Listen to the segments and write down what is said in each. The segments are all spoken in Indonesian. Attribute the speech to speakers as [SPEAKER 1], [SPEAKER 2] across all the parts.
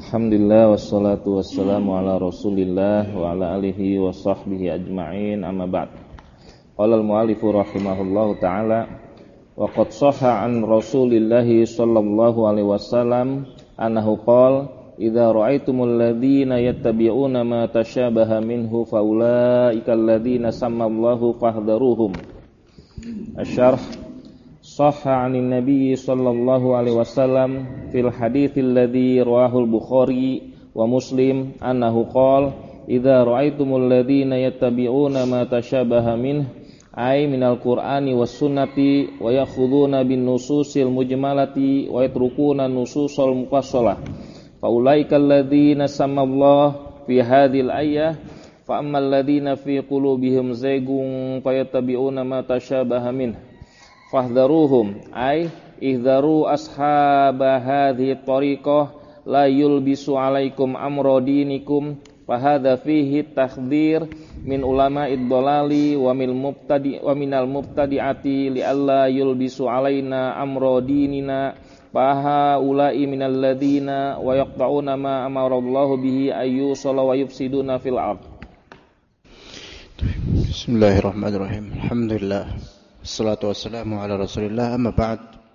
[SPEAKER 1] Alhamdulillah wassalatu wassalamu ala Rasulillah wa ala alihi wa sahbihi ajma'in, amma ba'd. Qala al-mu'allifu rahimahullahu ta'ala wa qad shahha an Rasulillah sallallahu alaihi wasallam annahu qala idza ra'aitumul ladzina yattabi'una ma tashabaha minhu faulaika alladzina sammallahu fahdharuhum. Asy-syarh Sahha 'anin Nabi sallallahu alaihi wasallam fil haditsil ladzi rawahul Bukhari wa Muslim annahu qala idza ra'aitumul ladzina yattabi'una ma tashabaha minhu ay minal Qur'ani was sunnati wa yakhuduna bin nususil mujmalati wa yatrukuna nususul mufassalah faulaika alladzina sammallahu fi hadhil ayah fa ammal ladzina fi qulubihim zaygun fayattabi'una ma tashabaha minhu fahdharuhum ay ihdharu ashaba hadhihi tariqah la yulbisu alaikum amra dinikum fahadha fihi takhdhir min ulama'id dhalali wa minal mubtadi'ati li alla yulbisu alaina amra dinina fa ulai minal ladzina wa yaqta'una ma amarallahu bihi ayyusalla wa yufsiduna fil ard.
[SPEAKER 2] Bismillahirrahmanirrahim. Alhamdulillah. Assalatu wassalamu ala Rasulillah, amma ba'd.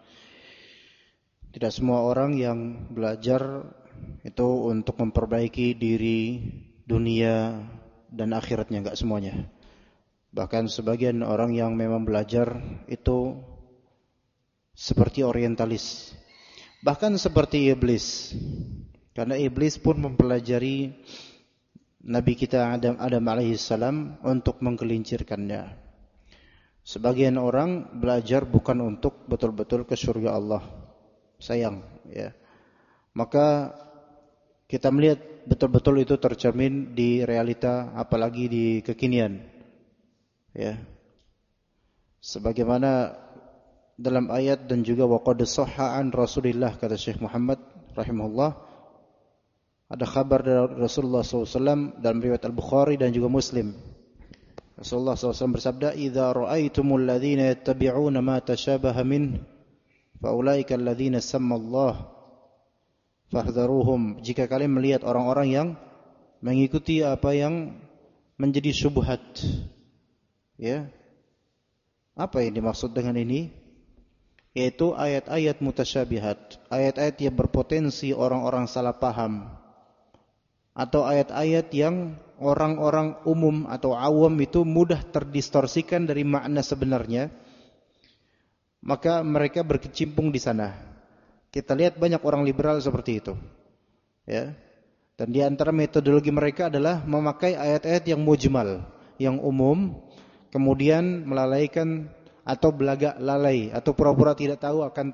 [SPEAKER 2] Tidak semua orang yang belajar itu untuk memperbaiki diri dunia dan akhiratnya, enggak semuanya. Bahkan sebagian orang yang memang belajar itu seperti orientalis, bahkan seperti iblis. Karena iblis pun mempelajari Nabi kita Adam alaihissalam untuk menggelincirkannya. Sebagian orang belajar bukan untuk betul-betul ke surga Allah. Sayang, ya. Maka kita melihat betul-betul itu tercermin di realita, apalagi di kekinian. Ya. Sebagaimana dalam ayat dan juga waqad shahha an Rasulillah, kata Syekh Muhammad rahimahullah, ada kabar dari Rasulullah SAW dalam riwayat Al-Bukhari dan juga Muslim. Rasulullah SAW bersabda, "Idza ra'aitumul ladzina yattabi'una ma tashabaha min faulaika alladzina sammallahu fahdharuhum." Jika kalian melihat orang-orang yang mengikuti apa yang menjadi syubhat. Ya. Apa yang dimaksud dengan ini? Yaitu ayat-ayat mutasyabihat, ayat-ayat yang berpotensi orang-orang salah paham. Atau ayat-ayat yang orang-orang umum atau awam itu mudah terdistorsikan dari makna sebenarnya, maka mereka berkecimpung di sana. Kita lihat banyak orang liberal seperti itu, ya. Dan di antara metodologi mereka adalah memakai ayat-ayat yang mujmal, yang umum, kemudian melalaikan atau belagak lalai atau pura-pura tidak tahu akan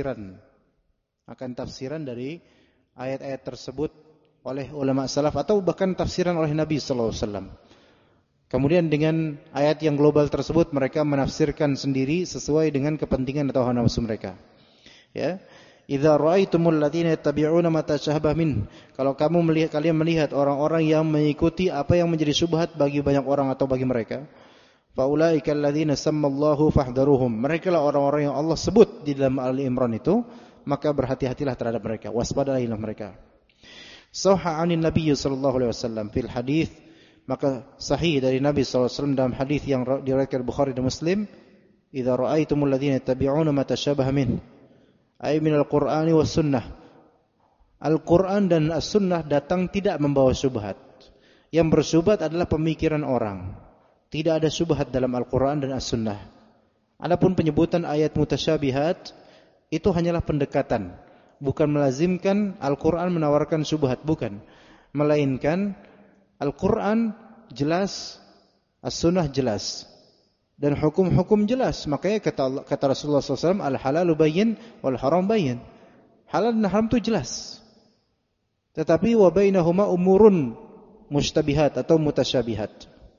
[SPEAKER 2] tafsiran dari ayat-ayat tersebut oleh ulama salaf atau bahkan tafsiran oleh Nabi sallallahu alaihi wasallam. Kemudian dengan ayat yang global tersebut mereka menafsirkan sendiri sesuai dengan kepentingan atau hawa nafsu mereka. Ya. Idza ra'aitumul ladzina yattabi'una ma tashabaha min. Kalau kalian melihat orang-orang yang mengikuti apa yang menjadi syubhat bagi banyak orang atau bagi mereka, faulaika alladzina sammallahu fahdharuhum. Mereka lah orang-orang yang Allah sebut di dalam Al-Imran itu, maka berhati-hatilah terhadap mereka, waspadailah mereka. Sahha 'anin Nabi sallallahu alaihi wasallam fil hadits, maka sahih dari Nabi sallallahu alaihi wasallam dalam hadis yang diriwayatkan Bukhari dan Muslim, idza ra'aitumul ladzina yattabi'una ma tashabaha min ay minal Qur'ani was sunnah. Al-Qur'an dan as-sunnah datang tidak membawa syubhat. Yang bersyubhat adalah pemikiran orang. Tidak ada syubhat dalam Al-Qur'an dan as-sunnah. Adapun penyebutan ayat mutasyabihat itu hanyalah pendekatan. Bukan melazimkan Al-Quran menawarkan syubhat, bukan. Melainkan Al-Quran jelas, As-Sunnah jelas, dan hukum-hukum jelas. Makanya kata Rasulullah SAW, Al-halalu bayyin wal haram bayyin. Halal dan haram itu jelas. Tetapi wa bainahuma umurun mushtabihat atau mutasyabihat.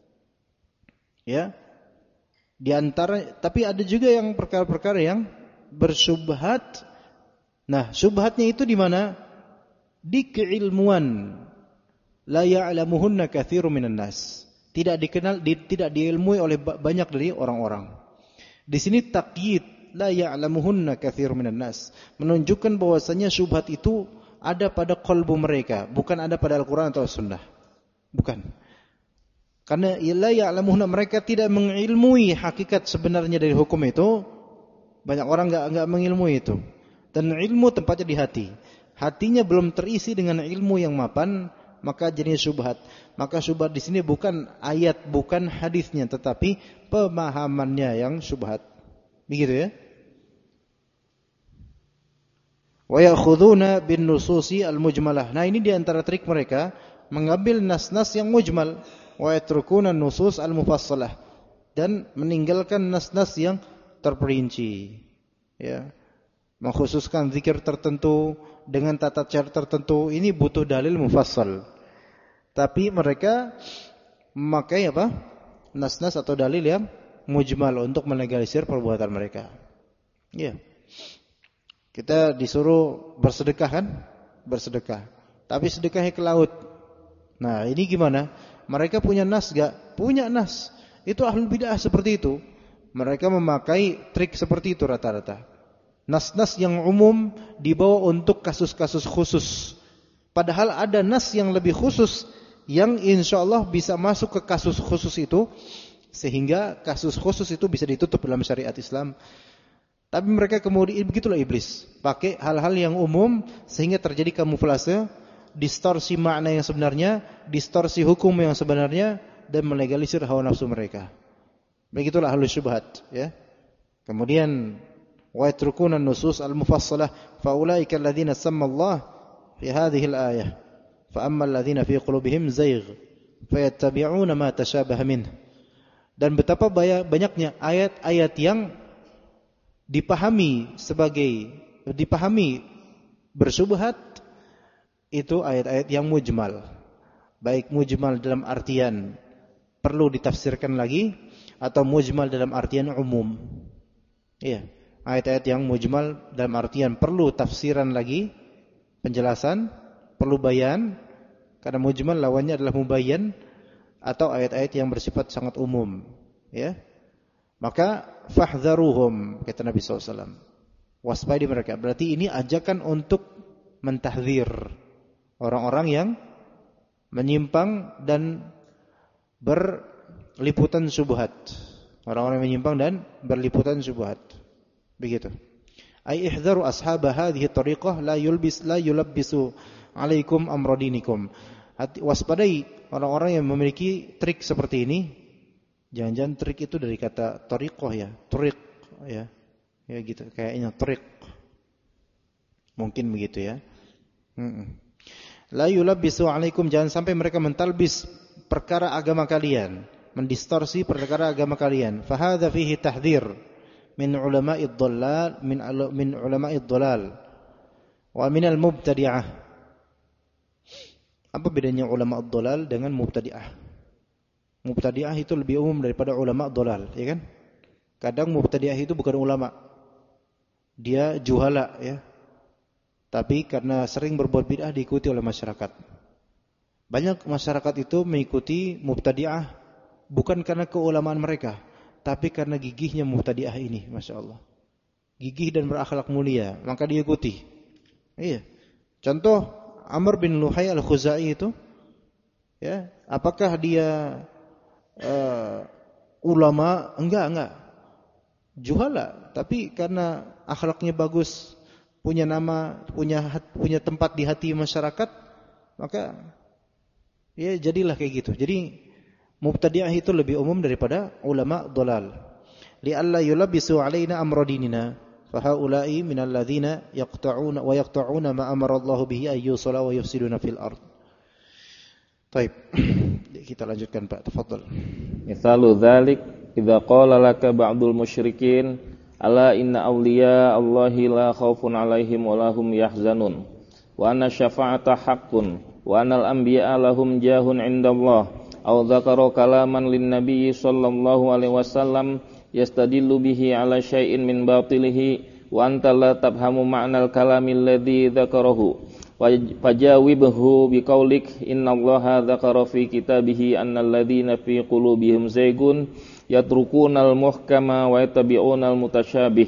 [SPEAKER 2] Ya. Di antara, tapi ada juga yang perkara-perkara yang bersyubhat. Nah, syubhatnya itu di mana? Di keilmuan. La ya'lamuhunna katsirun minan nas. Tidak dikenal, tidak diilmui oleh banyak dari orang-orang. Di sini taqyid, la ya'lamuhunna katsirun minan nas, menunjukkan bahwasanya syubhat itu ada pada qalbu mereka, bukan ada pada Al-Quran atau Sunnah. Bukan. Karena la ya'lamuhuna, mereka tidak mengilmui hakikat sebenarnya dari hukum itu. Banyak orang enggak mengilmui itu. Dan ilmu tempatnya di hati. Hatinya belum terisi dengan ilmu yang mapan, maka jadi syubhat. Maka syubhat di sini bukan ayat, bukan hadisnya, tetapi pemahamannya yang syubhat. Begitu ya? Wa ya'khuduna bin nususi al-mujmalah. Nah, ini di antara trik mereka, mengambil nas-nas yang mujmal, wa yatrukuna nusus al-mufassalah, dan meninggalkan nas-nas yang terperinci. Ya. Mengkhususkan zikir tertentu dengan tata cara tertentu, ini butuh dalil mufassal. Tapi mereka memakai apa? Nas-nas atau dalil yang mujmal untuk melegalisir perbuatan mereka. Ya. Kita disuruh bersedekah kan? Bersedekah. Tapi sedekahnya ke laut. Nah, ini gimana? Mereka punya nas gak? Punya nas. Itu ahlul bid'ah seperti itu. Mereka memakai trik seperti itu rata-rata. Nas-nas yang umum dibawa untuk kasus-kasus khusus. Padahal ada nas yang lebih khusus, yang insya Allah bisa masuk ke kasus khusus itu, sehingga kasus khusus itu bisa ditutup dalam syariat Islam. Tapi mereka kemudian, begitulah iblis, pakai hal-hal yang umum sehingga terjadi kamuflase, distorsi makna yang sebenarnya, distorsi hukum yang sebenarnya, dan melegalisir hawa nafsu mereka. Begitulah ahlus syubhat, ya. Kemudian wa yatrukuna an-nusus al-mufassalah fa ulaika alladziina samma Allah fi hadhihi al-ayah fa amma alladziina fi qulubihim zayg fayattabi'una ma tashabaha minhu. Dan betapa banyaknya ayat-ayat yang dipahami bersubhat, itu ayat-ayat yang mujmal. Baik mujmal dalam artian perlu ditafsirkan lagi, atau mujmal dalam artian umum. Iya, ayat-ayat yang mujmal dalam artian perlu tafsiran lagi, penjelasan, perlu bayan, karena mujmal lawannya adalah mubayyan, atau ayat-ayat yang bersifat sangat umum, ya. Maka fahdharuhum, kata Nabi SAW, waspada mereka. Berarti ini ajakan untuk mentahdzir orang-orang yang menyimpang dan berliputan syubhat. Orang-orang yang menyimpang dan berliputan syubhat. Begitu. Ai ihdharu ashab hadhihi tariqah la yulabbisu alaikum amradinikum. Waspadai orang-orang yang memiliki trik seperti ini. Jangan-jangan trik itu dari kata tariqah ya, tariq ya. Ya gitu, kayaknya tariq. Mungkin begitu ya. La yulabbisu alaikum, jangan sampai mereka mentalbis perkara agama kalian, mendistorsi perkara agama kalian. Fa hadza fihi tahdhir min ulama'id dhallal min ulama'id dhalal wa min al-mubtadi'ah. Apa bedanya ulama ad-dhalal dengan mubtadi'ah? Mubtadi'ah itu lebih umum daripada ulama dhalal, ya kan? Kadang mubtadi'ah itu bukan ulama. Dia juhala, ya. Tapi karena sering berbuat bid'ah diikuti oleh masyarakat. Banyak masyarakat itu mengikuti mubtadi'ah bukan karena keulamaan mereka, tapi karena gigihnya mubtadi'ah ini, Masya Allah. Gigih dan berakhlak mulia, maka diikuti. Iya. Contoh Amr bin Luhai al-Khuzai itu, ya, apakah dia ulama? Enggak. Juhala, tapi karena akhlaknya bagus, punya nama, punya tempat di hati masyarakat, maka ya jadilah kayak gitu. Jadi mubtadi'ah itu lebih umum daripada ulama dhalal. Li'alla yulabbisu 'alaina amra dinina, fa haula'i minal ladzina yaqta'una ma amara Allah bihi ay yusala wa yufsiduna fil ard. Baik. Kita lanjutkan Pak, tafadhal.
[SPEAKER 1] Misalu dzalik idza qala laka ba'dul musyrikin ala inna awliya Allahi la khaufun 'alaihim wa lahum yahzanun wa anna syafa'ata haqqun wa anal anbiya'a lahum jahun 'indallah aw dzakara kalaman lin nabiy sallallahu alaihi wasallam yastadillu bihi 'ala syai'in min batilihi wa anta la tafhamu ma'nal kalamil ladzi dzakarahu fajawibhu biqaulik innallaha dzakara fi kitabihi annal ladzina fi qulubihim zaygun yatrukunal muhkama wa yattabi'unal mutasyabih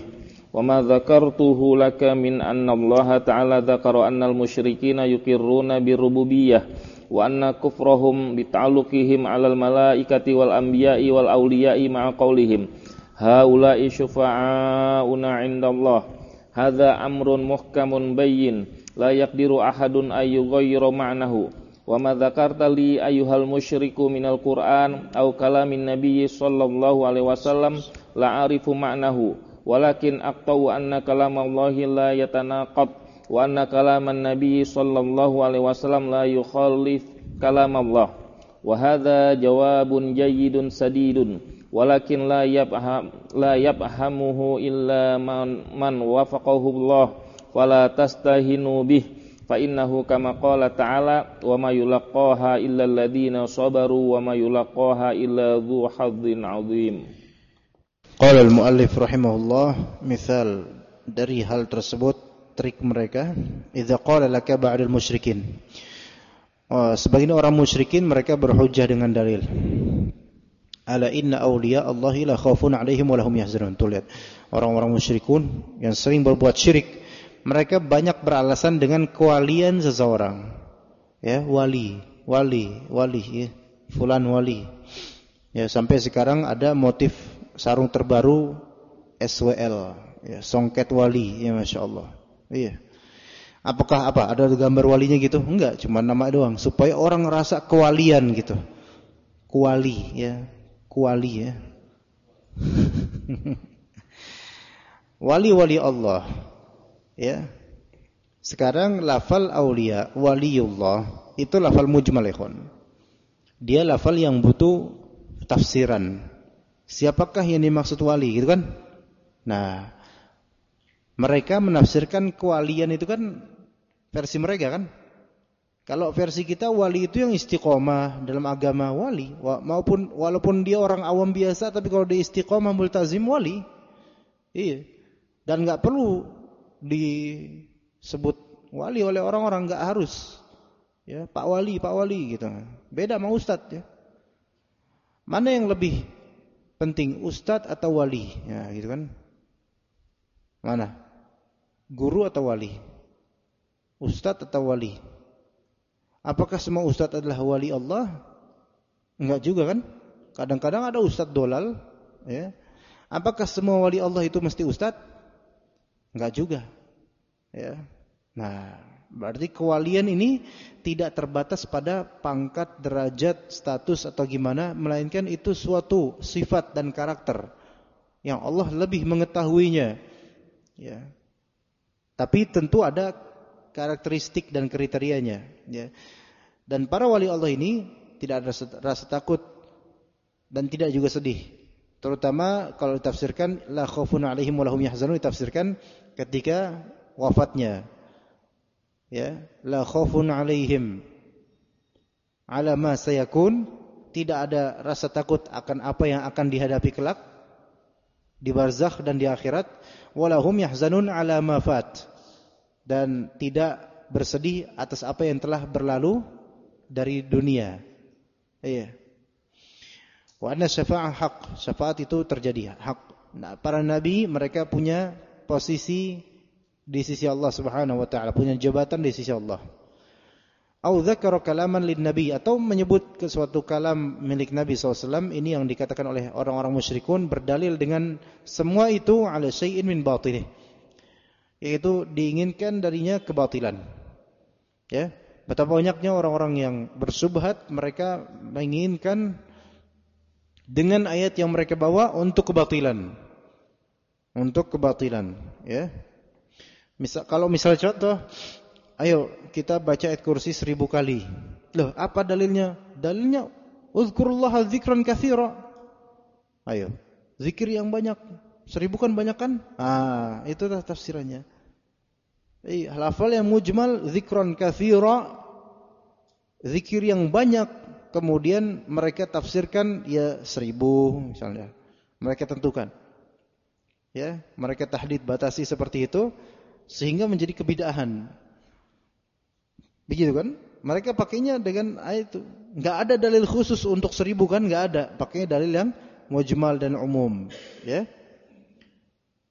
[SPEAKER 1] Wa ma dzakartuhu laka min anna Allah ta'ala dzakara annal musyrikina yuqirruna birububiyyah wa anna kufrahum bita'alluqihim 'alal malaikati wal anbiya'i wal awliya'i ma'a qaulihim haula'i syufa'auna 'indallah. Hadza amrun muhkamun bayyin la yaqdiru ahadun ay yughayyira ma'nahu. Wa ma dzakarta li ayyuhal musyriku minal Qur'an aw kalamin nabiyyi sallallahu alaihi wasallam la arifu ma'nahu. Walakin aqtau anna kalamallahi la yatanaqad wa anna kalaman nabiy sallallahu alaihi wasallam la yukhalif kalamallah. Wa hadza jawabun jayyidun sadidun walakin la yafhamuhu illa man wafaqahu Allah fala tastahinu bih fa innahu kama qala ta'ala wa ma yulaqaha illa alladziina sabaru wa ma yulaqaha illa dzu hadzin 'adzim.
[SPEAKER 2] Qala al-muallif rahimahullah, misal dari hal tersebut, trik mereka, idza qala laka ba'dal musyrikin. Sebagian orang musyrikin mereka berhujjah dengan dalil. Ala inna awliya Allahi la khaufun 'alaihim wa lahum yahzanun. Tuh lihat, orang-orang musyrikun yang sering berbuat syirik, mereka banyak beralasan dengan kewalian seseorang. Ya, wali, ya, fulan wali. Ya, sampai sekarang ada motif sarung terbaru SWL, ya, songket wali, ya Masya Allah. Iya. Apakah ada gambar walinya gitu? Enggak, cuma nama doang supaya orang ngerasa kewalian gitu. Kuali ya. Wali-wali Allah. Ya. Sekarang lafal aulia, waliullah itu lafal mujmal ikhwan. Dia lafal yang butuh tafsiran. Siapakah yang dimaksud wali gitu kan? Nah, mereka menafsirkan kewalian itu kan versi mereka kan? Kalau versi kita wali itu yang istiqomah dalam agama wali, maupun walaupun dia orang awam biasa tapi kalau dia istiqomah multazim wali. Iya. Dan enggak perlu disebut wali oleh orang-orang, enggak harus. Ya, Pak Wali gitu. Beda sama ustadz ya. Mana yang lebih penting, ustadz atau wali? Ya, gitu kan? Mana? Guru atau wali? Ustadz atau wali? Apakah semua ustadz adalah wali Allah? Enggak juga kan? Kadang-kadang ada ustadz dolal, ya. Apakah semua wali Allah itu mesti ustadz? Enggak juga. Ya. Nah, berarti kewalian ini tidak terbatas pada pangkat, derajat, status atau gimana, melainkan itu suatu sifat dan karakter yang Allah lebih mengetahuinya. Ya. Tapi tentu ada karakteristik dan kriterianya. Ya. Dan para wali Allah ini tidak ada rasa takut dan tidak juga sedih. Terutama kalau ditafsirkan la khaufun 'alaihim wa lahum yahzanun, ditafsirkan ketika wafatnya. Ya, la khaufun 'alaihim 'ala ma sayakun, tidak ada rasa takut akan apa yang akan dihadapi kelak di barzakh dan di akhirat, wa lahum yahzanun 'ala ma fat, dan tidak bersedih atas apa yang telah berlalu dari dunia. Iya. Wa anna syafa'ah haq, syafaat itu terjadi hak. Nah, para nabi mereka punya posisi di sisi Allah Subhanahu wa taala, punya jabatan di sisi Allah. Au dzakara kalaman lin nabi, atau menyebut ke suatu kalam milik Nabi SAW, ini yang dikatakan oleh orang-orang musyrikun berdalil dengan semua itu ala syai'in min batilih, yaitu diinginkan darinya kebatilan. Ya, betapa banyaknya orang-orang yang bersubhat, mereka menginginkan dengan ayat yang mereka bawa untuk kebatilan. Untuk kebatilan, ya. Kalau misal contoh, ayo kita baca ayat kursi 1000 kali. Loh, apa dalilnya? Dalilnya uzkurullaha dzikran katsira. Ayo, zikir yang banyak. 1000 kan banyak kan? Itu tafsirannya. Lafal yang mujmal dzikran katsira, zikir yang banyak, kemudian mereka tafsirkan ya 1000 misalnya. Mereka tentukan. Ya, mereka tahdid batasi seperti itu sehingga menjadi kebid'ahan. Begitu kan? Mereka pakainya dengan ayat itu. Enggak ada dalil khusus untuk 1000 kan? Enggak ada. Pakainya dalil yang mujmal dan umum. Ya.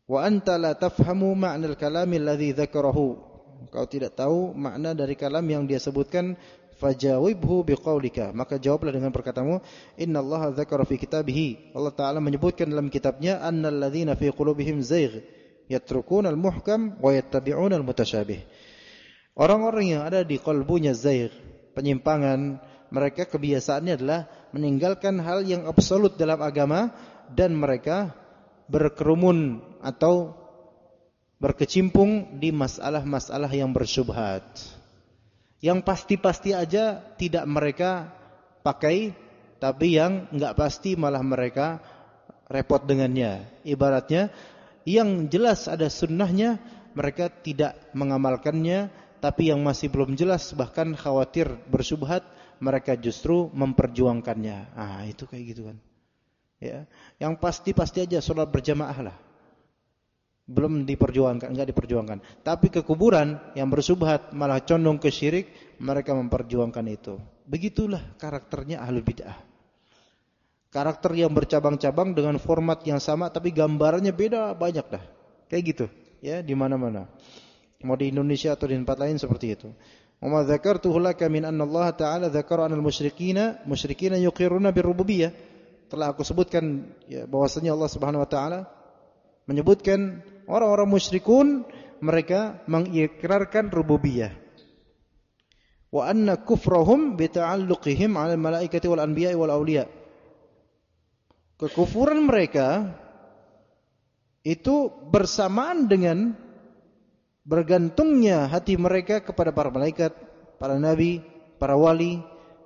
[SPEAKER 2] Wa anta la tafhamu ma'na al-kalam alladhi dzakarahu. Kau tidak tahu makna dari kalam yang dia sebutkan, fajawibhu biqaulika. Maka jawablah dengan perkataanmu, innallaha dzakara fi kitabihi. Allah Ta'ala menyebutkan dalam kitabnya, annal ladzina fi qulubihim zaigh yatrukuna al-muhkam wa yattabi'una al-mutasyabih. Orang-orang yang ada di qalbunya zaigh, penyimpangan, mereka kebiasaannya adalah meninggalkan hal yang absolut dalam agama dan mereka berkerumun atau berkecimpung di masalah-masalah yang bersyubhat. Yang pasti-pasti aja tidak mereka pakai, tapi yang enggak pasti malah mereka repot dengannya. Ibaratnya yang jelas ada sunnahnya mereka tidak mengamalkannya, tapi yang masih belum jelas bahkan khawatir bersyubhat mereka justru memperjuangkannya. Itu kayak gitu kan. Ya, yang pasti-pasti aja sholat berjamaah lah. Belum diperjuangkan, enggak diperjuangkan. Tapi ke kuburan yang bersubhat malah condong ke syirik, mereka memperjuangkan itu. Begitulah karakternya ahlul bid'ah. Karakter yang bercabang-cabang dengan format yang sama tapi gambarnya beda banyak dah. Kayak gitu, ya, di mana-mana. Mau di Indonesia atau di tempat lain seperti itu. Wa ma dzakartuhu laka min anna Allah Ta'ala dzakara 'anil musyrikina yuqirruna birrububiyyah. Telah aku sebutkan ya, bahwasanya Allah Subhanahu wa taala menyebutkan orang-orang musyrikun mereka mengikrarkan rububiyah. Wa anna kufrahum bi ta'alluqihim 'ala al-malaikati wal anbiya'i wal awliya. Kekufuran mereka itu bersamaan dengan bergantungnya hati mereka kepada para malaikat, para nabi, para wali,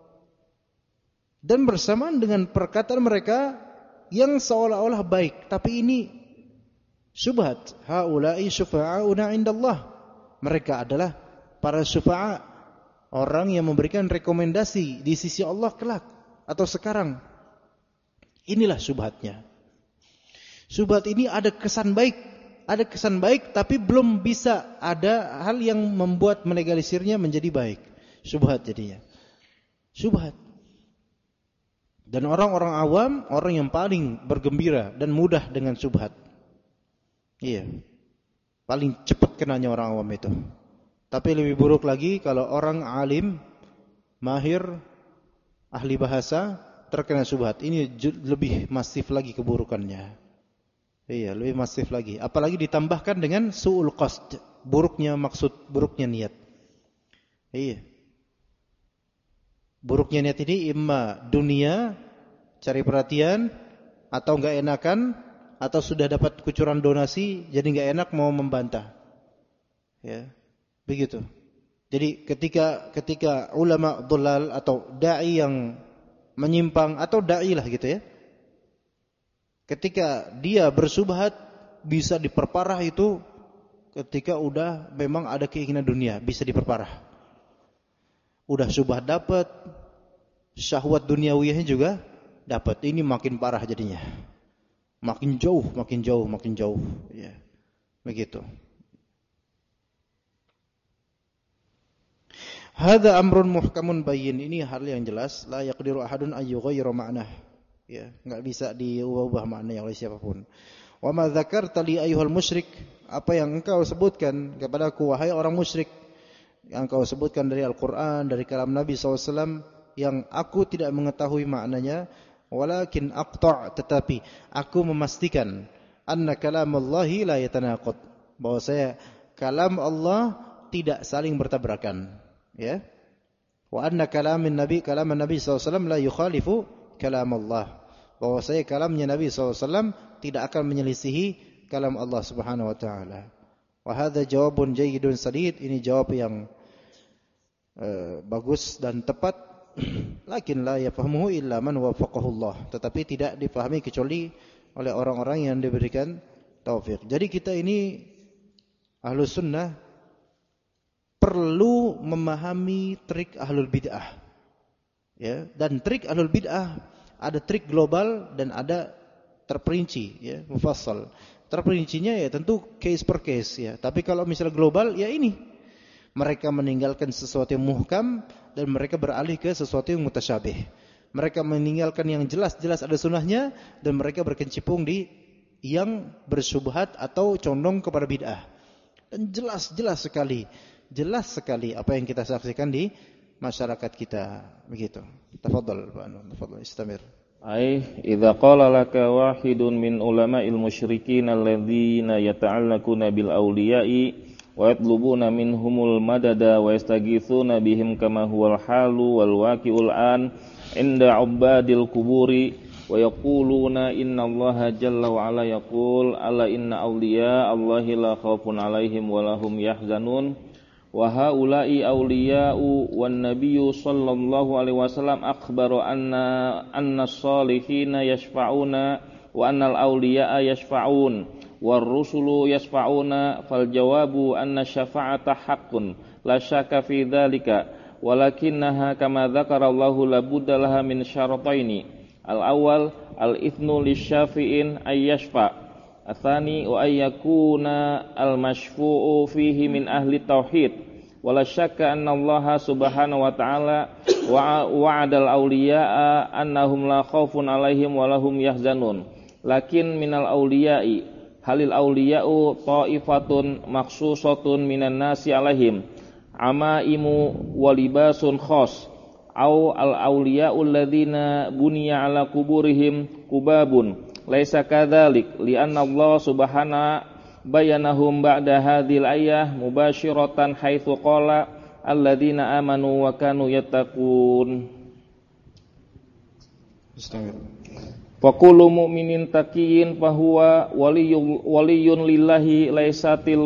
[SPEAKER 2] dan bersamaan dengan perkataan mereka yang seolah-olah baik, tapi ini syubhat. Haula'i syufa'auna 'indallah. Mereka adalah para syufa'a, orang yang memberikan rekomendasi di sisi Allah kelak atau sekarang. Inilah syubhatnya. Syubhat ini ada kesan baik tapi belum bisa ada hal yang membuat melegalisirnya menjadi baik. Syubhat jadinya. Syubhat. Dan orang-orang awam, orang yang paling bergembira dan mudah dengan syubhat. Iya. Paling cepat kenanya orang awam itu. Tapi lebih buruk lagi kalau orang alim, mahir, ahli bahasa terkena syubhat. Ini lebih masif lagi keburukannya. Iya, lebih masif lagi. Apalagi ditambahkan dengan su'ul qasd, buruknya maksud, buruknya niat. Iya. Buruknya niat ini imma dunia, cari perhatian, atau enggak enakan, atau sudah dapat kucuran donasi, jadi enggak enak mau membantah. Ya, begitu. Jadi ketika ulama dhalal atau dai yang menyimpang atau dai lah gitu ya, ketika dia bersubhat bisa diperparah itu ketika udah memang ada keinginan dunia, bisa diperparah. Udah syubhat dapat, syahwat duniawiyahnya juga dapat. Ini makin parah jadinya. Makin jauh. Ya. Begitu. Hadza amrun muhkamun bayyin. Ini hal yang jelas, la yaqdiru ahadun an yughayyira ma'nah. Ya, enggak bisa diubah maknanya oleh siapapun. Wa ma dzakarta li ayyuhal musyrik, apa yang engkau sebutkan kepadaku wahai orang musyrik, yang engkau sebutkan dari Al-Qur'an, dari kalam Nabi SAW yang aku tidak mengetahui maknanya, walakin aqta', tetapi aku memastikan anna kalamallahi la yatanaqad, bahwa saya kalam Allah tidak saling bertabrakan, ya. Wa anna kalaman Nabi SAW la yukhalifu kalam Allah, bahwa saya kalamnya Nabi SAW tidak akan menyelisihi kalam Allah Subhanahu wa taala. Wa hadza jawabun jayyidun sadid, ini jawab yang bagus dan tepat. Lakin la yafhamuhu illa man wafaqahu Allah, tetapi tidak dipahami kecuali oleh orang-orang yang diberikan taufik. Jadi kita ini Ahlus Sunnah perlu memahami trik Ahlul Bid'ah. Ya, dan trik Ahlul Bid'ah ada trik global dan ada terperinci, ya, mufassal. Terperincinya ya tentu case per case ya. Tapi kalau misalnya global ya ini, mereka meninggalkan sesuatu yang muhkam dan mereka beralih ke sesuatu yang mutasyabih. Mereka meninggalkan yang jelas-jelas ada sunnahnya dan mereka berkecimpung di yang bersyubhat atau condong kepada bid'ah. Dan jelas sekali apa yang kita saksikan di masyarakat kita. Begitu. Tafadhal Pak Anu, tafadhal istamir.
[SPEAKER 1] Idza qala laka wahidun min ulama'il musyrikin alladzina yata'allaquna bil awliya'i wa yatlubuna minhumul madada wa yastaghithuna bihim kama huwal halu wal waqi'ul an 'inda 'ubadil quburi wa yaquluna innallaha jalla wa ala yaqul ala inna awliya Allahi la khaufun 'alaihim wa lahum yahzanun wa haula'i awliya'u wan nabiyyu sallallahu alaihi wasallam akhbara anna as-salihina yashfa'una wa annal awliya'a yashfa'un war rusulu yashfa'una fal jawabu anna syafa'ata haqqun la syakka fi dzalika walakinnaha kama dzakara Allahu la budda laha min syarataini al-awwal al-ithnu lisyafi'in ay yashfa' atsani wa ayyakuna al-mashfu'u fihi min ahli tauhid wala syakka anna Allah subhanahu wa ta'ala wa'adal awliya'a annahum la khaufun 'alaihim wa lahum yahzanun lakin minal awliya'i halil awliya'u ta'ifatun makhsusatun minan nasi 'alaihim amaimu wa libasun khas au al awliya'u alladhina buniya 'ala kuburihim kubabun laisa kadzalik li anna Allah subhanahu bayanahum ba'da hadhil ayah mubashiratan haitsu qala alladzina amanu wa kanu yattaqun. Fa kullu mu'minin taqiyyin fa huwa waliyyun lillahi laisatil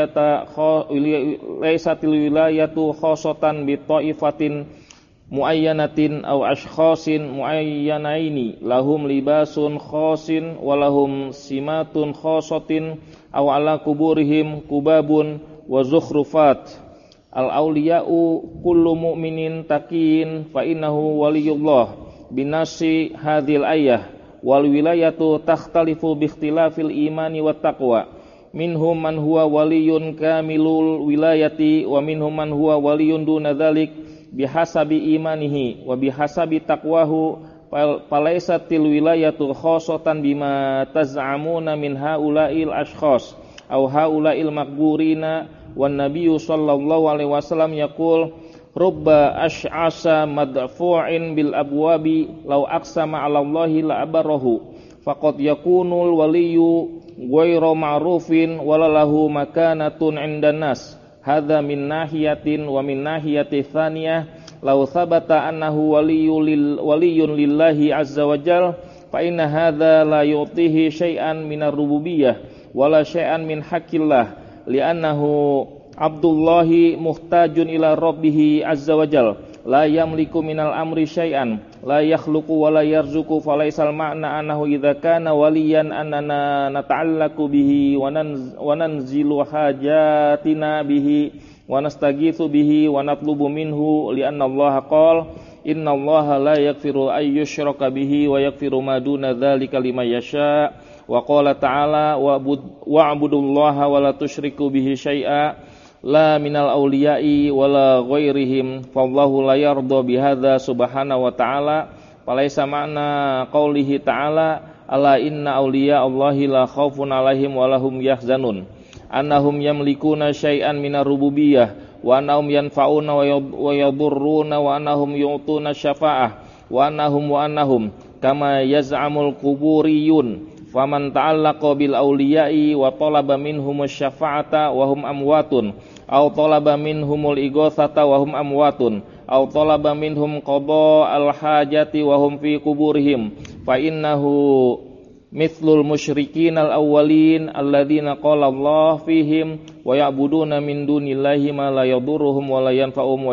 [SPEAKER 1] wilayatu khassatan bi ta'ifatin muayyanatin aw ashkhasin muayyanaini lahum libasun khassin wa lahum simatun khassatin aw ala kuburihim kubabun wa zukhrufat al awliya'u kullu mu'minin taqin fa innahu waliyullah binasi hadhil ayah wal wilayatu takhtalifu bi ikhtilafil imani wat taqwa minhum man huwa waliyun kamilul wilayati wa minhum man huwa waliyun duna dzalik bihasabi imanihi wa bihasabi taqwahu falaisatil wilayatu khassatan bima taz'amuna min haula'il ashkhas aw haula'il maqburina wan nabiyyu sallallahu alaihi wasallam yaqul rubba ash'asa madfu'in bil abwabi law aqsama 'ala Allahi la abarahu faqad yakunul waliyyu ghairu ma'rufin walalahu makanatun 'indan nas hadza min nahiyatin wa min nahiyati tsaniyah law thabata annahu waliyyun lillahi azza wa jalla fa inna hadza la yu'tihi syai'an minar rububiyyah wala syai'an min haqqillah li'annahu abdullahi muhtajun ila rabbih azza wa jalla la yamliku minal amri syai'an la yakhluqu wa la yarzuqu falaisal ma'na annahu idza kana waliyan annana nata'allaqu bihi wa nanzilu hajatina bihi wa nastaghitsu bihi wa natlubu minhu li'anna Allah qala inna Allah la yaghfiru ay yushraka bihi wa yaghfiru ma duna dzalika liman yasha wa qala ta'ala wa'budullaha wa la tusyriku bihi syai'a la minal awliya'i wala ghairihim fallahu la yarda bihadza subhanahu wa ta'ala falaisa ma'na qaulihi ta'ala ala inna awliya Allahi la khaufun 'alaihim wa lahum yahzanun annahum yamlikuna syai'an minar rububiyyah wa annahum yanfa'una wa yadurruna wa annahum yu'tuna syafa'ah wa annahum kama yaz'amul quburiyun faman ta'allaqa bil awliya'i wa talaba minhumus syafa'ata wa hum amwatun aw talaba minhumul ighatsata wa hum amwatun aw talaba minhum qada al hajati wa hum fi quburihim fa innahu mithlul musyrikin al awwalin alladzina qala Allah fihim wa ya'buduna min dunillahi ma la yadurruhum wa la yanfa'uhum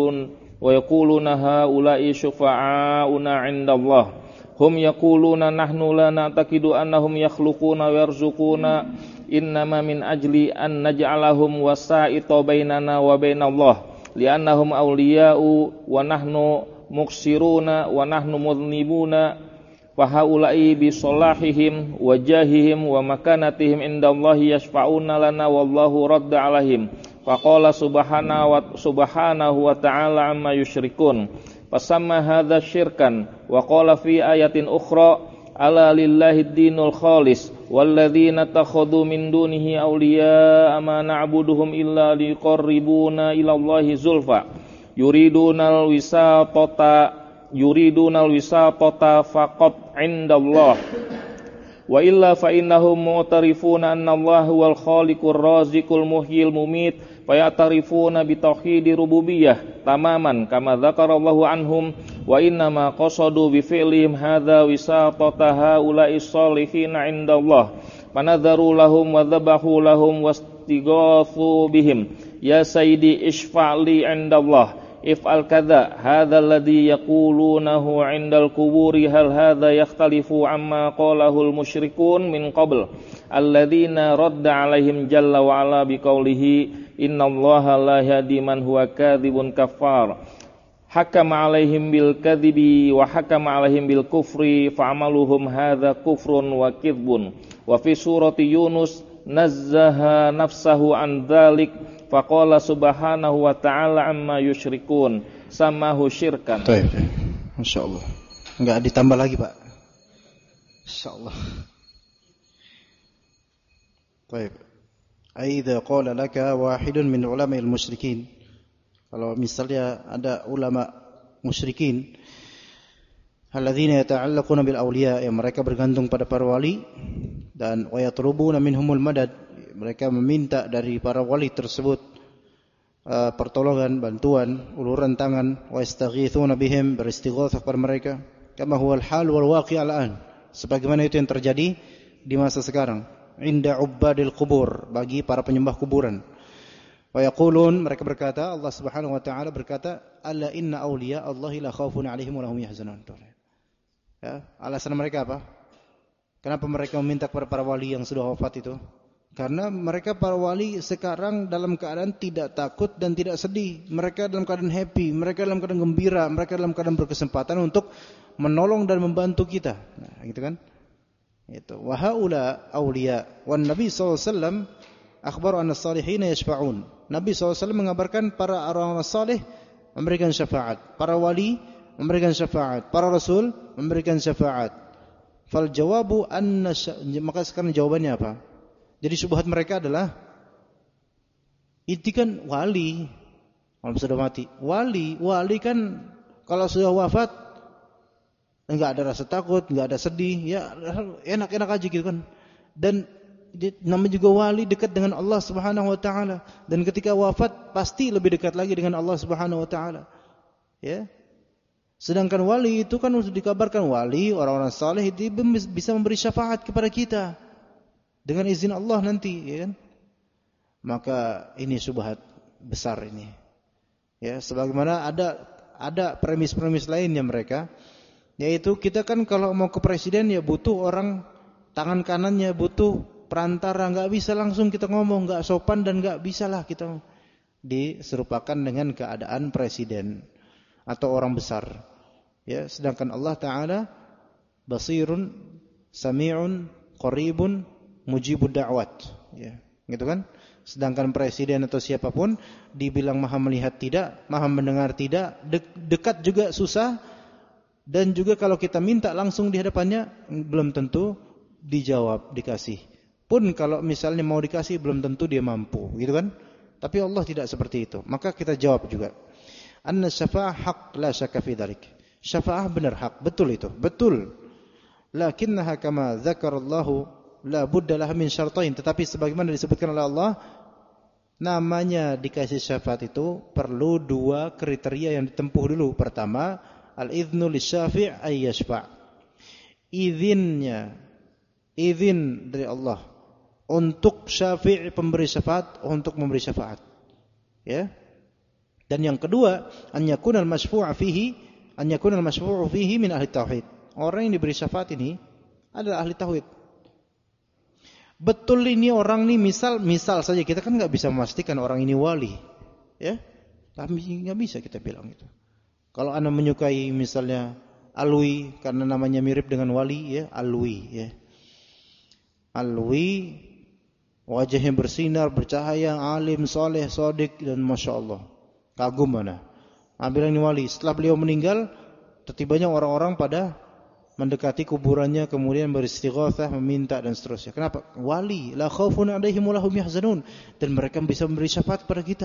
[SPEAKER 1] wa yaquluna haula'i syufa'auna 'indallah hum yaquluna nahnu la na'taqidu annahum yakhluquna wa yarzuquna innama min ajli an naj'alahum wasa'ita bainana wa bainallah li'annahum awliya'u wa nahnu muqsiruna wa nahnu mudhnibuna fa haula'i bi salahihim wa jahihim wa makanatihim indallahi yashfa'una lana wallahu radda 'alaihim faqala subhanahu wa ta'ala amma yusyrikun fasamma hadza syirkan wa qala fi ayatin ukhra ala lillahi dinul khalis walladzina takhadhu min dunihi awliya ma na'buduhum illa liqarribuna ila Allahi zulfa yuridunal wisatata faqat 'indallah wa illa fa innahum mu'tarifuna anna Allah huwal khaliqur raziqul muhyil mumit fayatarifuna bi tauhidi rububiyyah tamaman kama dzakarallahu anhum wa inna ma qasadu bi fi'lihim hadza wisatata haula'i shalihin 'indallah fanadharu lahum wa dhabahu lahum wastighathu bihim ya sayyidi ishfa'li 'indallah if'al kadza hadza alladhi yaqulunahu 'indal quburi hal hadza yakhtalifu amma qalahul musyrikun min qabl alladzina radda 'alaihim jalla wa 'ala biqaulihi innallaha la yahdi man huwa kadzibun kafar hakama 'alaihim bil kadzibi wa hakama 'alaihim bil kufri fa'amaluhum hadza kufrun wa kadzbun wa fi surati Yunus nazzaha nafsahu an dzalik faqala subhanahu wa ta'ala amma yusyrikun samahu syirkan.
[SPEAKER 2] Baik. Masyaallah. Enggak ditambah lagi, Pak. Insyaallah. Baik. Aidza qala laka wahidun min ulama'il musyrikin. Kalau misalnya ada ulama musyrikin alladzina yata'allaquna bil awliya, yang mereka bergantung pada para wali, dan wa yatlubuna minhumul madad, mereka meminta dari para wali tersebut pertolongan, bantuan, uluran tangan, wa yastaghithuna bihim, beristighatsah kepada mereka, kama huwal hal wal waqi' al-an, sebagaimana itu yang terjadi di masa sekarang, inda ubbadil qubur, bagi para penyembah kuburan. Wa yaqulun, mereka berkata, Allah Subhanahu wa taala berkata, alla inna awliya Allahi la khaufun 'alaihim wa lahum yahzanun. Ya, alasan mereka apa? Kenapa mereka meminta kepada para wali yang sudah wafat itu? Karena mereka para wali sekarang dalam keadaan tidak takut dan tidak sedih. Mereka dalam keadaan happy, mereka dalam keadaan gembira, mereka dalam keadaan berkesempatan untuk menolong dan membantu kita. Nah, gitu kan? Itu. Wa haula auliya. Wan Nabi sallallahu alaihi wasallam akhbar anna as-salihin yashfa'un. Nabi sallallahu alaihi wasallam mengabarkan para orang-orang saleh memberikan syafaat, para wali memberikan syafaat, para rasul memberikan syafaat. Fal jawabu anna, maka sekarang jawabannya apa? Jadi syubhat mereka adalah itu kan wali, kalau sudah mati, wali kan kalau sudah wafat enggak ada rasa takut, enggak ada sedih, ya enak-enak aja gitu kan. Dan namanya juga wali, dekat dengan Allah Subhanahu wa taala, dan ketika wafat pasti lebih dekat lagi dengan Allah Subhanahu wa taala. Ya. Sedangkan wali itu kan sudah dikabarkan, wali orang-orang saleh itu bisa memberi syafaat kepada kita dengan izin Allah nanti, ya kan? Maka ini syubhat besar ini. Ya, sebagaimana ada premis-premis lainnya mereka, yaitu kita kan kalau mau ke presiden ya butuh orang tangan kanannya, butuh perantara, enggak bisa langsung kita ngomong, enggak sopan dan enggak bisalah kita diserupakan dengan keadaan presiden atau orang besar. Ya, sedangkan Allah taala basirun, sami'un, qaribun, mujibud da'wat, ya, gitu kan? Sedangkan presiden atau siapapun dibilang maha melihat tidak, maha mendengar tidak, dekat juga susah, dan juga kalau kita minta langsung di hadapannya belum tentu dijawab, dikasih. Pun kalau misalnya mau dikasih belum tentu dia mampu, gitu kan? Tapi Allah tidak seperti itu. Maka kita jawab juga. Anna syafa'ah haq la syakka fi dzalik. Syafa'ah benar, hak, betul itu, betul. Lakinnaha kama dzakarallahu la budda laha min syartain, tetapi sebagaimana disebutkan oleh Allah, namanya dikasih syafaat itu perlu dua kriteria yang ditempuh dulu. Pertama, al-idznu lisyafi' ay yashfa'. Izin dari Allah untuk syafi' pemberi syafaat untuk memberi syafaat. Ya. Dan yang kedua, an yakunal masyfu'u fihi min ahli tauhid. Orang yang diberi syafaat ini adalah ahli tauhid. Betul ini orang ini misal saja, kita kan enggak bisa memastikan orang ini wali, ya. Tapi enggak bisa kita bilang itu. Kalau Anda menyukai misalnya Alwi karena namanya mirip dengan wali, ya, Alwi, ya. Alwi wajahnya bersinar, bercahaya, alim, soleh, sodik, dan masya Allah, kagum mana. Bilang ini wali. Setelah beliau meninggal, tertibanya orang-orang pada mendekati kuburannya kemudian beristighatsah, meminta dan seterusnya. Kenapa? Wali, la khaufun 'alaihim wa lahum yahzanun, dan mereka bisa memberi syafaat kepada kita.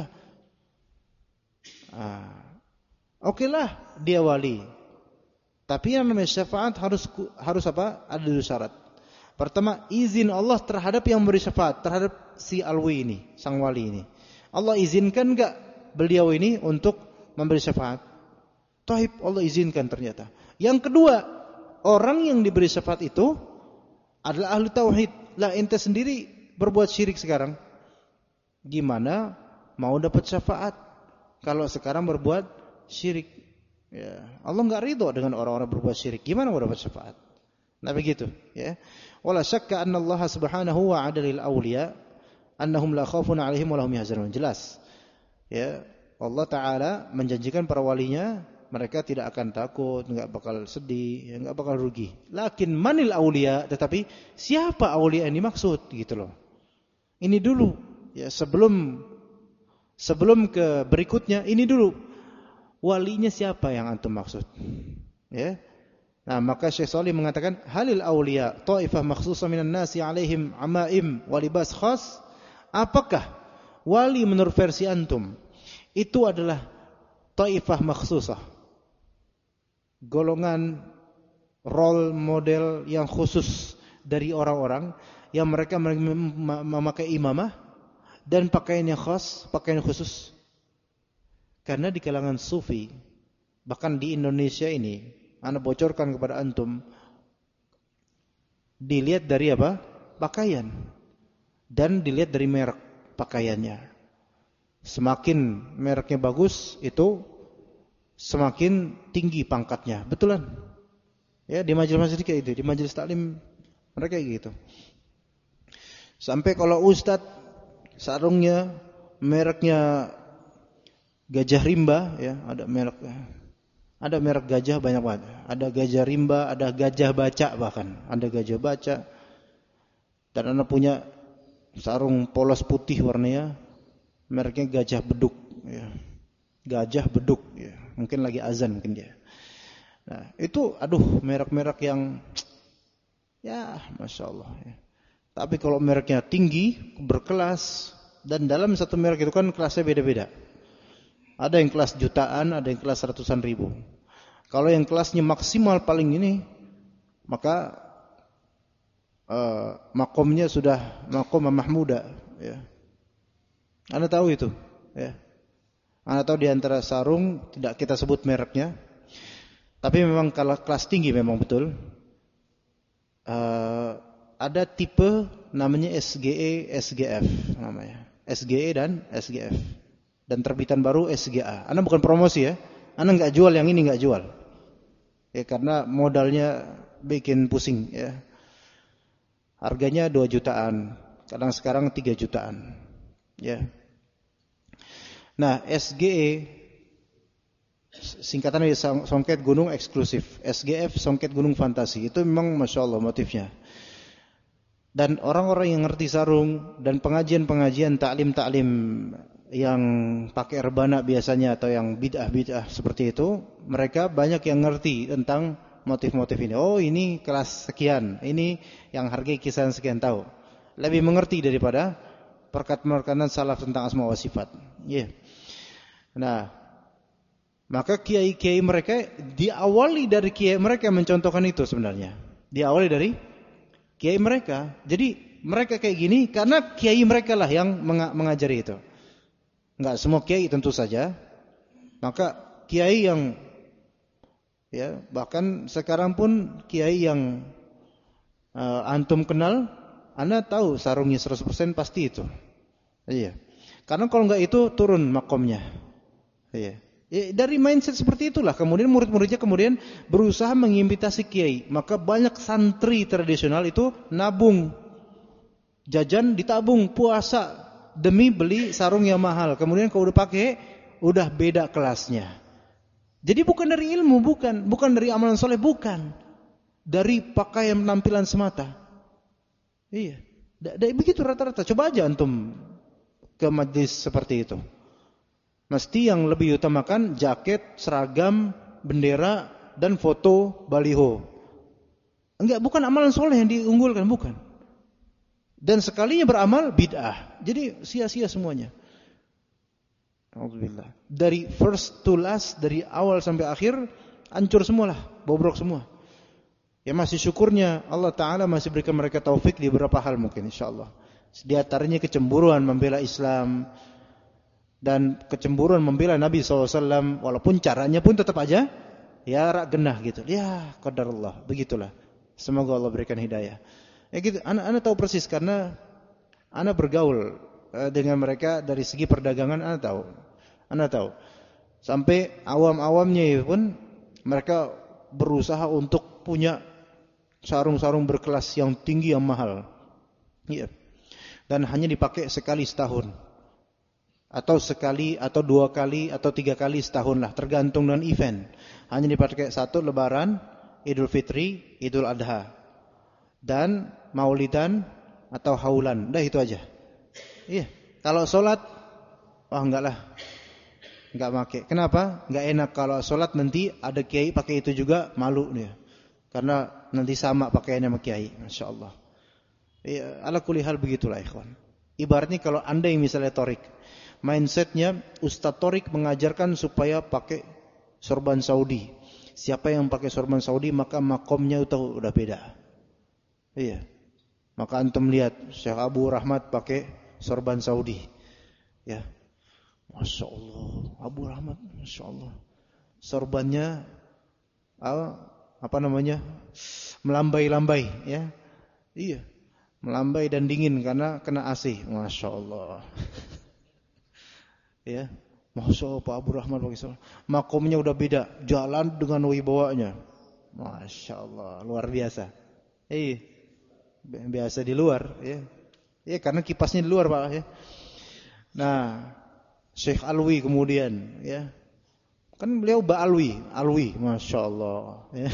[SPEAKER 2] Oke lah dia wali. Tapi yang namanya syafaat harus apa? Ada dua syarat. Pertama, izin Allah terhadap yang memberi syafaat, terhadap si alwi ini, sang wali ini. Allah izinkan enggak beliau ini untuk memberi syafaat? Taib, Allah izinkan ternyata. Yang kedua, orang yang diberi syafaat itu adalah ahli tauhid. Lah ente sendiri berbuat syirik sekarang. Gimana mau dapat syafaat kalau sekarang berbuat syirik? Ya, Allah enggak ridho dengan orang-orang berbuat syirik. Gimana mau dapat syafaat? Nah begitu, ya. Wala syakka anna Allah subhanahu wa 'ada lil awliya annahum la khaufun 'alaihim wa lahum yahzanun. Jelas. Ya, Allah taala menjanjikan para walinya mereka tidak akan takut, enggak bakal sedih, enggak bakal rugi. Lakin manil auliya, tetapi siapa auliya yang dimaksud gitu loh. Ini dulu, ya, sebelum ke berikutnya, ini dulu. Walinya siapa yang antum maksud? Ya. Nah, maka Syekh Shalih mengatakan halil auliya taifah makhsusah minan nasi 'alaihim amaim wa libas khas. Apakah wali menurut versi antum itu adalah taifah makhsusah, golongan role model yang khusus dari orang-orang yang mereka memakai imamah dan pakaian yang khas, pakaian khusus? Karena di kalangan sufi, bahkan di Indonesia ini, ana bocorkan kepada antum, dilihat dari apa? Pakaian. Dan dilihat dari merek pakaiannya. Semakin mereknya bagus, itu semakin tinggi pangkatnya. Betulan? Ya, di majelis kayak itu, di majelis taklim mereka kayak gitu. Sampai kalau ustadz sarungnya mereknya Gajah Rimba, ya, ada merek gajah banyak banget. Ada Gajah Rimba, ada Gajah Baca bahkan, ada Gajah Baca. Dan anak punya sarung polos putih warnanya, mereknya Gajah Beduk, ya. Gajah Beduk, ya. Mungkin lagi azan mungkin dia. Nah, itu merek-merek yang ya, Masya Allah, ya. Tapi kalau mereknya tinggi, berkelas, dan dalam satu merek itu kan kelasnya beda-beda. Ada yang kelas jutaan, ada yang kelas ratusan ribu. Kalau yang kelasnya maksimal paling ini, maka makomnya sudah makom mahmuda, ya. Anda tahu itu, ya. Anda tahu di antara sarung tidak kita sebut mereknya, tapi memang kalau kelas tinggi memang betul. Ada tipe namanya SGE, SGF namanya. SGE dan SGF. Dan terbitan baru SGA. Anda bukan promosi ya. Anda enggak jual yang ini, enggak jual. Ya, karena modalnya bikin pusing, ya. Harganya 2 jutaan. Kadang sekarang 3 jutaan. Ya. Nah, SGE singkatan dari Songket Gunung Eksklusif. SGF Songket Gunung Fantasi. Itu memang Masya Allah motifnya. Dan orang-orang yang ngerti sarung dan pengajian-pengajian taklim-taklim yang pakai rebana biasanya atau yang bid'ah-bid'ah seperti itu, mereka banyak yang ngerti tentang motif-motif ini. Oh, ini kelas sekian, ini yang harga kisaran sekian, tahu. Lebih mengerti daripada perkataan salaf tentang asma wa sifat. Yeah. Nah, maka kiai-kiai mereka diawali dari kiai mereka mencontohkan itu sebenarnya. Diawali dari kiai mereka. Jadi mereka kayak gini karena kiai mereka lah yang mengajari itu. Enggak semua kiai tentu saja. Maka kiai yang, ya, bahkan sekarang pun kiai yang antum kenal, Anda tahu sarungnya 100% pasti itu. Iya. Karena kalau enggak itu turun makomnya. Iya. Ya, dari mindset seperti itulah kemudian murid-muridnya kemudian berusaha mengimitasi kiai. Maka banyak santri tradisional itu nabung, jajan ditabung puasa demi beli sarung yang mahal. Kemudian kalau udah pakai, udah beda kelasnya. Jadi bukan dari ilmu, bukan dari amalan soleh, bukan dari pakaian penampilan semata. Iya, begitu rata-rata. Coba aja antum ke majlis seperti itu. Mesti yang lebih utamakan jaket, seragam, bendera, dan foto baliho. Enggak, bukan amalan soleh yang diunggulkan, bukan. Dan sekalinya beramal bid'ah. Jadi sia-sia semuanya. Alhamdulillah. Dari first to last, dari awal sampai akhir hancur semualah, bobrok semua. Ya masih syukurnya Allah Ta'ala masih berikan mereka taufik di beberapa hal mungkin insyaAllah. Di antaranya kecemburuan membela Islam dan kecemburuan membela Nabi SAW, walaupun caranya pun tetap aja ya rak genah gitu. Ya qadarullah, begitulah. Semoga Allah berikan hidayah. Ya gitu, ana tahu persis karena ana bergaul dengan mereka dari segi perdagangan, ana tahu. Sampai awam-awamnya pun mereka berusaha untuk punya sarung-sarung berkelas yang tinggi yang mahal. Iya. Dan hanya dipakai sekali setahun. Atau sekali atau 2 kali atau 3 kali setahun lah, tergantung dengan event. Hanya dipakai satu Lebaran, Idul Fitri, Idul Adha. Dan Maulidan atau Haulan. Udah itu aja. Iya. Kalau sholat, enggak lah. Enggak pakai. Kenapa? Enggak enak kalau sholat nanti ada kiai pakai itu juga, malu dia. Karena nanti sama pakaiannya sama kiai, Masya Allah. Ya, ala kulli hal begitulah ikhwan. Ibaratnya kalau anda yang misalnya torik, mindsetnya Ustadz torik mengajarkan supaya pakai sorban Saudi. Siapa yang pakai sorban Saudi maka makomnya itu udah beda. Iya. Maka antum lihat Syekh Abu Rahmat pakai sorban Saudi. Ya. Masya Allah, Abu Rahmat, Masya Allah. Sorbannya melambai-lambai, ya. Iya. Melambai dan dingin karena kena AC. Masya Allah. Ya. Masya Allah, Pak Abu Rahmat pakai sorban. Makomnya udah beda, jalan dengan wibawanya. Masya Allah, luar biasa. Biasa di luar, ya. Ya karena kipasnya di luar, Pak, ya. Nah, Syekh Alwi kemudian, ya. Kan beliau Alwi, Masya Allah, ya.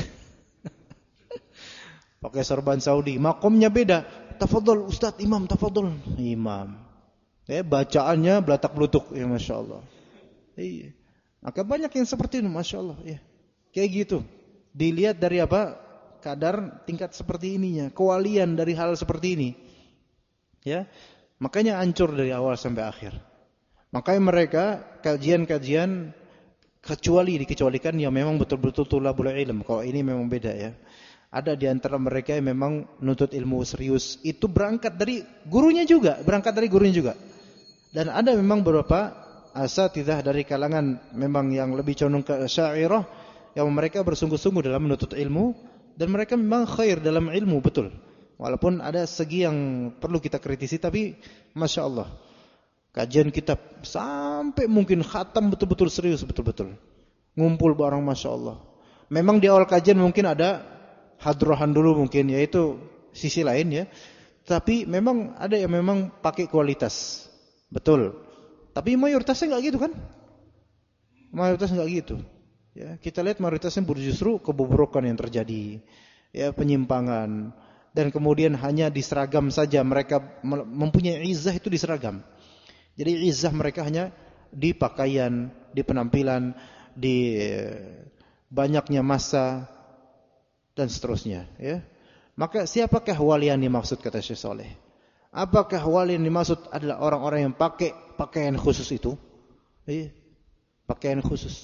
[SPEAKER 2] Pakai sorban Saudi, makomnya beda. Tafadhol Ustaz, Imam, tafadhol. Imam. Ya, bacaannya belatak-blutuk, ya Masya Allah. Iya. Maka banyak yang seperti itu, Masya Allah, ya. Kayak gitu. Dilihat dari apa? Kadar tingkat seperti ininya, kewalian dari hal seperti ini. Ya. Makanya hancur dari awal sampai akhir. Makanya mereka kajian-kajian dikecualikan yang memang betul-betul tulabul ilm. Kalau ini memang beda, ya. Ada di antara mereka yang memang menuntut ilmu serius. Itu berangkat dari gurunya juga. Dan ada memang beberapa asatidzah dari kalangan memang yang lebih condong ke Asy'ariyah yang mereka bersungguh-sungguh dalam menuntut ilmu. Dan mereka memang khair dalam ilmu, betul. Walaupun ada segi yang perlu kita kritisi, tapi Masya Allah. Kajian kitab sampai mungkin khatam betul-betul serius, betul-betul. Ngumpul barang Masya Allah. Memang di awal kajian mungkin ada hadrohan dulu mungkin, yaitu sisi lain, ya. Tapi memang ada yang memang pakai kualitas. Betul. Tapi mayoritasnya enggak gitu kan? Mayoritasnya enggak gitu. Ya, kita lihat mayoritasnya justru kebobrokan yang terjadi. Ya, penyimpangan. Dan kemudian hanya diseragam saja, mereka mempunyai izzah itu diseragam. Jadi izzah mereka hanya di pakaian, di penampilan, di banyaknya massa dan seterusnya, ya. Maka siapakah wali yang dimaksud kata Syekh Saleh? Apakah wali yang dimaksud adalah orang-orang yang pakai pakaian khusus itu? Iya. Pakaian khusus.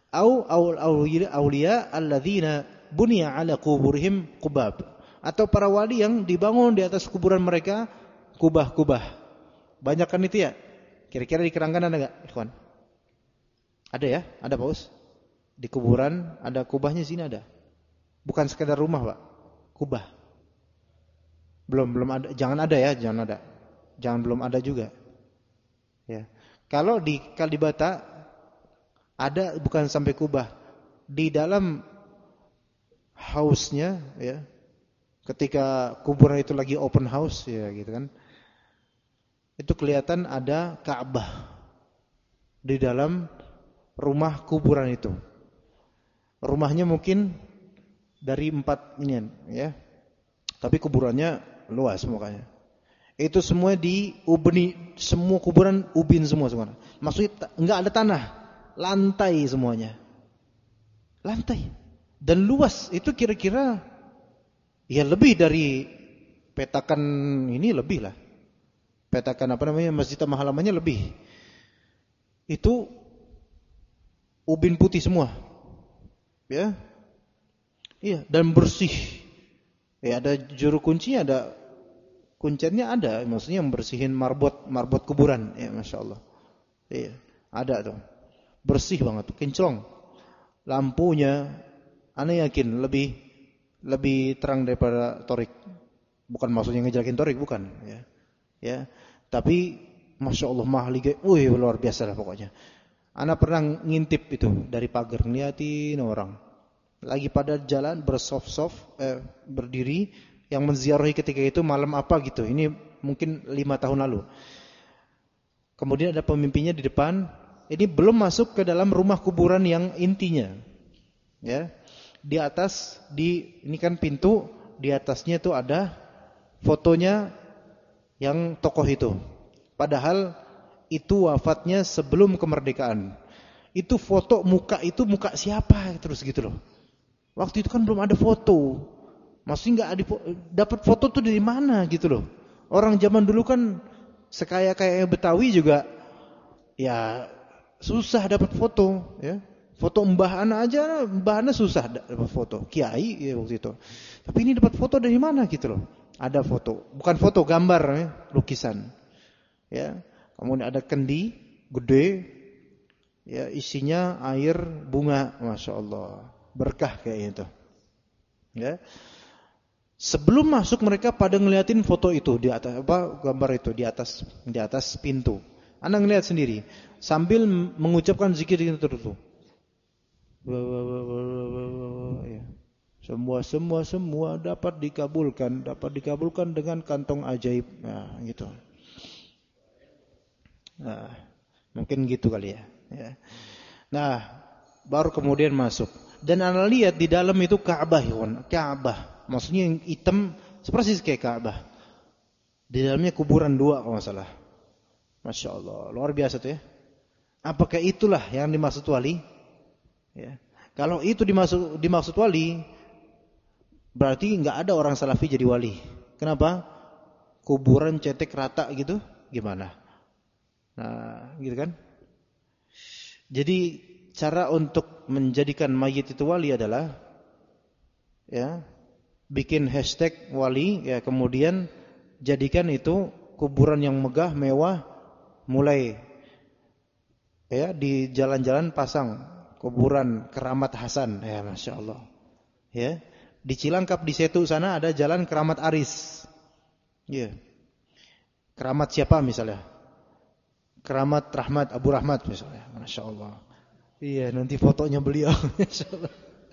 [SPEAKER 2] Auliya alladzina bunya ala kuburihim qubab. Atau para wali yang dibangun di atas kuburan mereka kubah-kubah. Banyak kan itu, ya? Kira-kira di Keranggan ada enggak, ikhwan? Ada, ya? Ada, Pak Us? Di kuburan ada kubahnya, sini ada. Bukan sekedar rumah, Pak. Kubah. Belum ada. Jangan ada, ya, jangan ada. Jangan belum ada juga. Ya. Kalau di Kalibata ada, bukan sampai kubah. Di dalam house-nya, ya. Ketika kuburan itu lagi open house, ya gitu kan. Itu kelihatan ada Ka'bah di dalam rumah kuburan itu. Rumahnya mungkin dari 4 inian, ya. Tapi kuburannya luas mukanya. Itu semua diubeni, semua kuburan ubin semua. Maksudnya enggak ada tanah, lantai semuanya. Lantai. Dan luas, itu kira-kira Ya lebih dari petakan ini lebih lah. Petakan masjid sama halamannya lebih. Itu ubin putih semua. Ya. Iya, dan bersih. Ya, ada juru kuncinya, ada kuncinya ada, maksudnya yang bersihin marbot kuburan. Ya, Masya Allah. Iya, ada tuh. Bersih banget, kinclong. Lampunya, ana yakin lebih terang daripada torik. Bukan maksudnya ngejelekin torik, bukan. Ya, ya. Tapi Masya Allah mahligai, luar biasa lah pokoknya. Ana pernah ngintip itu dari pagar, ngeliatin orang lagi pada jalan berdiri, yang menziarahi ketika itu malam apa gitu. Ini mungkin 5 tahun lalu. Kemudian ada pemimpinnya di depan. Ini belum masuk ke dalam rumah kuburan yang intinya. Ya. Di atas, ini kan pintu, di atasnya itu ada fotonya yang tokoh itu. Padahal itu wafatnya sebelum kemerdekaan. Itu foto muka siapa terus gitu loh. Waktu itu kan belum ada foto. Maksudnya dapat foto tuh dari mana gitu loh. Orang zaman dulu kan sekaya-kayanya Betawi juga ya susah dapat foto, ya. Foto Mbah Ana aja, Mbah Ana susah dapat foto. Kiai ya waktu itu. Tapi ini dapat foto dari mana gitu loh. Ada foto, bukan foto, gambar ya, lukisan. Ya. Kemudian ada kendi gede, ya isinya air bunga, Masya Allah, berkah kayak itu. Ya. Sebelum masuk mereka pada ngeliatin foto itu di atas gambar itu di atas pintu. Anda ngeliat sendiri sambil mengucapkan zikir itu terus. Ya. Semua dapat dikabulkan dengan kantong ajaib. Nah, gitu. Nah, mungkin gitu kali ya. Ya. Nah, baru kemudian masuk. Dan Anda lihat di dalam itu Ka'bah, Ka'bah. Maksudnya yang hitam persis kayak Ka'bah. Di dalamnya kuburan 2 kalau nggak salah. Masya Allah, luar biasa tuh ya. Apakah itulah yang dimaksud wali? Ya. Kalau itu dimaksud wali, berarti nggak ada orang salafi jadi wali. Kenapa? Kuburan cetek rata gitu, gimana? Nah, gitu kan? Jadi cara untuk menjadikan mayit itu wali adalah ya, bikin hashtag wali, ya, kemudian jadikan itu kuburan yang megah, mewah, mulai ya di jalan-jalan pasang kuburan Keramat Hasan, ya Masya Allah. Ya, di Cilangkap di Setu sana ada jalan Keramat Aris. Ya. Keramat siapa misalnya? Keramat Rahmat, Abu Rahmat misalnya. Masya Allah. Iya, nanti fotonya beliau. Masya Allah.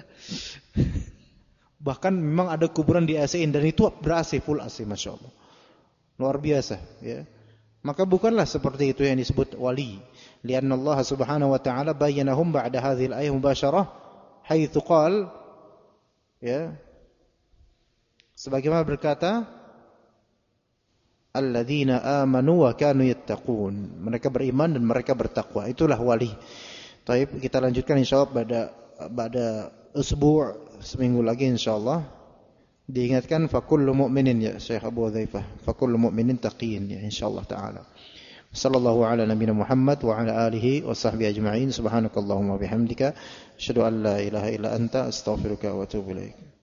[SPEAKER 2] Bahkan memang ada kuburan di AC-in dan itu ber-AC, full AC, Masya Allah. Luar biasa. Ya. Maka bukanlah seperti itu yang disebut wali. Lianna Allah subhanahu wa ta'ala bayyanahum ba'da hadhil ayah mubasyarah haitsu qal, ya, sebagaimana berkata alladzina amanu wa kanu yattaqun, mereka beriman dan mereka bertakwa, itulah wali. Baik, kita lanjutkan insyaallah pada usbu' seminggu lagi insyaallah. Diingatkan fakullu mu'minin, ya Syekh Abu Hudzaifah, fakullu mu'minin taqiyyin, ya insyaallah taala. Sallallahu ala nabiyina Muhammad wa ala alihi wa sahbihi ajma'in. Subhanakallahumma bihamdika asyhadu an la ilaha illa anta astaghfiruka wa atubu ilaik.